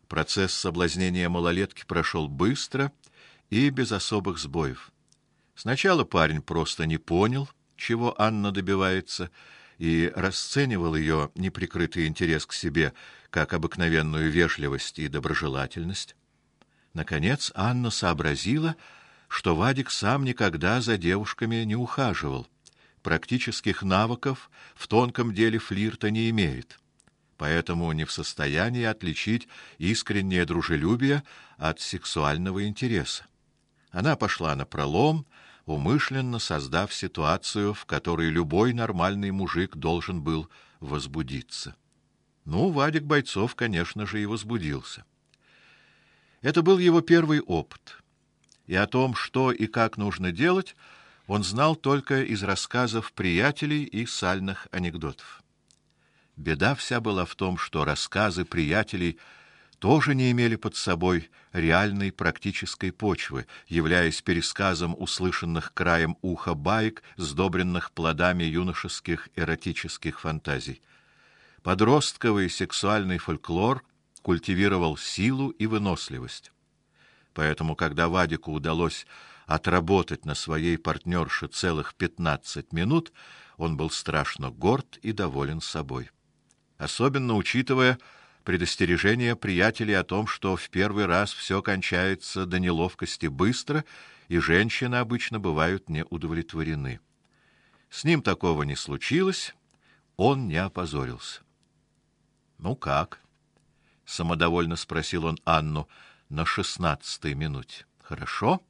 Процесс соблазнения малолетки прошел быстро и без особых сбоев. Сначала парень просто не понял, чего Анна добивается, и расценивал ее неприкрытый интерес к себе как обыкновенную вежливость и доброжелательность. Наконец Анна сообразила, что Вадик сам никогда за девушками не ухаживал, практических навыков в тонком деле флирта не имеет, поэтому не в состоянии отличить искреннее дружелюбие от сексуального интереса. Она пошла напролом, умышленно создав ситуацию, в которой любой нормальный мужик должен был возбудиться. Ну, Вадик Бойцов, конечно же, и возбудился. Это был его первый опыт. И о том, что и как нужно делать, он знал только из рассказов приятелей и сальных анекдотов. Беда вся была в том, что рассказы приятелей тоже не имели под собой реальной практической почвы, являясь пересказом услышанных краем уха баек, сдобренных плодами юношеских эротических фантазий. Подростковый сексуальный фольклор культивировал силу и выносливость. Поэтому, когда Вадику удалось отработать на своей партнерше целых 15 минут, он был страшно горд и доволен собой. Особенно учитывая предостережение приятелей о том, что в первый раз все кончается до неловкости быстро, и женщины обычно бывают не удовлетворены. С ним такого не случилось, он не опозорился. «Ну как?» — самодовольно спросил он Анну на 16-й минуте. «Хорошо?»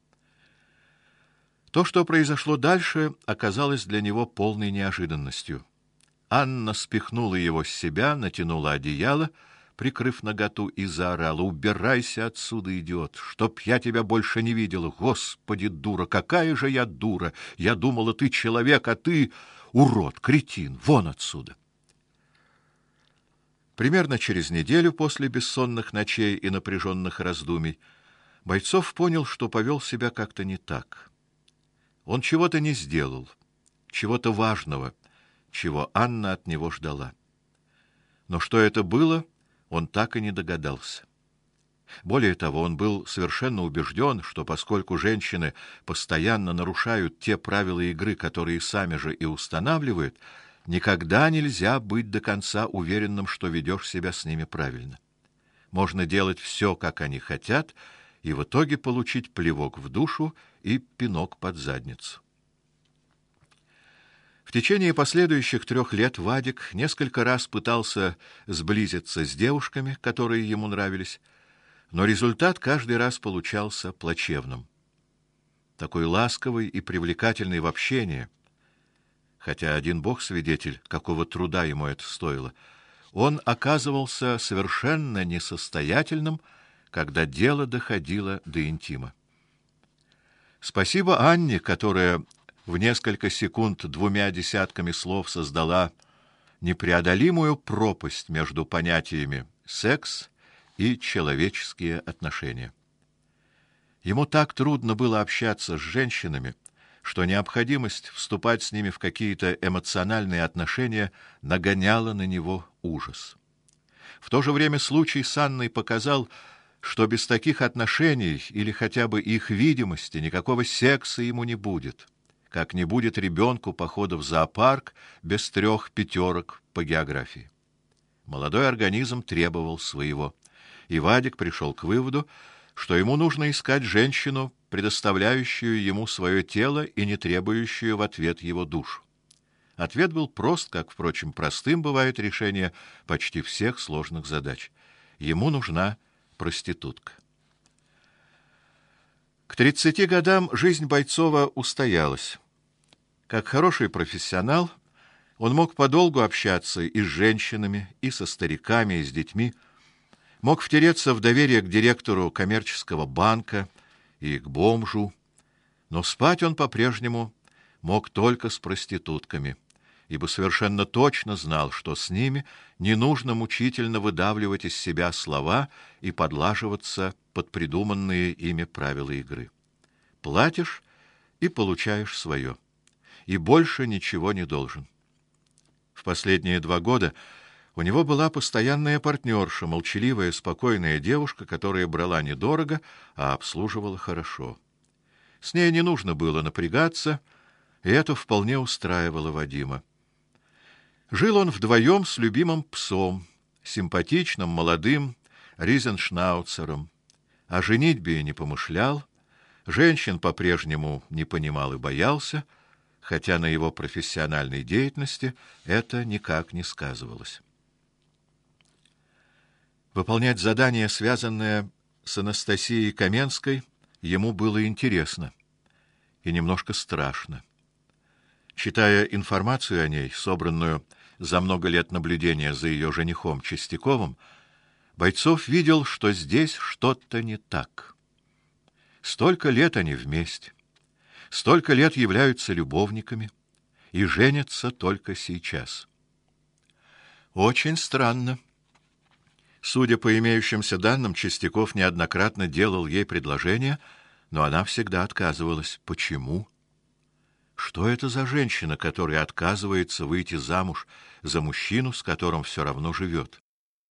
То, что произошло дальше, оказалось для него полной неожиданностью. Анна спихнула его с себя, натянула одеяло, прикрыв наготу, и заорала: «Убирайся отсюда, идиот! Чтоб я тебя больше не видела! Господи, дура! Какая же я дура! Я думала, ты человек, а ты урод, кретин! Вон отсюда!» Примерно через неделю после бессонных ночей и напряженных раздумий Бойцов понял, что повел себя как-то не так. Он чего-то не сделал, чего-то важного, чего Анна от него ждала. Но что это было, он так и не догадался. Более того, он был совершенно убежден, что поскольку женщины постоянно нарушают те правила игры, которые сами же и устанавливают, никогда нельзя быть до конца уверенным, что ведешь себя с ними правильно. Можно делать все, как они хотят, и в итоге получить плевок в душу и пинок под задницу. В течение последующих 3 лет Вадик несколько раз пытался сблизиться с девушками, которые ему нравились, но результат каждый раз получался плачевным. Такой ласковый и привлекательный в общении, хотя один Бог свидетель, какого труда ему это стоило, он оказывался совершенно несостоятельным, когда дело доходило до интима. Спасибо Анне, которая в несколько секунд 2 десятками слов создала непреодолимую пропасть между понятиями секс и человеческие отношения. Ему так трудно было общаться с женщинами, что необходимость вступать с ними в какие-то эмоциональные отношения нагоняла на него ужас. В то же время случай с Анной показал, что без таких отношений или хотя бы их видимости никакого секса ему не будет, как не будет ребенку похода в зоопарк без 3 пятерок по географии. Молодой организм требовал своего, и Вадик пришел к выводу, что ему нужно искать женщину, предоставляющую ему свое тело и не требующую в ответ его душу. Ответ был прост, как, впрочем, простым бывает решение почти всех сложных задач. Ему нужна проститутка. К 30 годам жизнь Бойцова устоялась. Как хороший профессионал, он мог подолгу общаться и с женщинами, и со стариками, и с детьми, мог втереться в доверие к директору коммерческого банка и к бомжу, но спать он по-прежнему мог только с проститутками, ибо совершенно точно знал, что с ними не нужно мучительно выдавливать из себя слова и подлаживаться под придуманные ими правила игры. Платишь и получаешь свое, и больше ничего не должен. В последние 2 года У него была постоянная партнерша, молчаливая, спокойная девушка, которая брала недорого, а обслуживала хорошо. С ней не нужно было напрягаться, и это вполне устраивало Вадима. Жил он вдвоем с любимым псом, симпатичным, молодым ризеншнауцером. О женитьбе не помышлял, женщин по-прежнему не понимал и боялся, хотя на его профессиональной деятельности это никак не сказывалось. Выполнять задание, связанное с Анастасией Каменской, ему было интересно и немножко страшно. Читая информацию о ней, собранную за много лет наблюдения за ее женихом Чистяковым, Бойцов видел, что здесь что-то не так. Столько лет они вместе, столько лет являются любовниками и женятся только сейчас. Очень странно. Судя по имеющимся данным, Чистяков неоднократно делал ей предложения, но она всегда отказывалась. Почему? Что это за женщина, которая отказывается выйти замуж за мужчину, с которым все равно живет?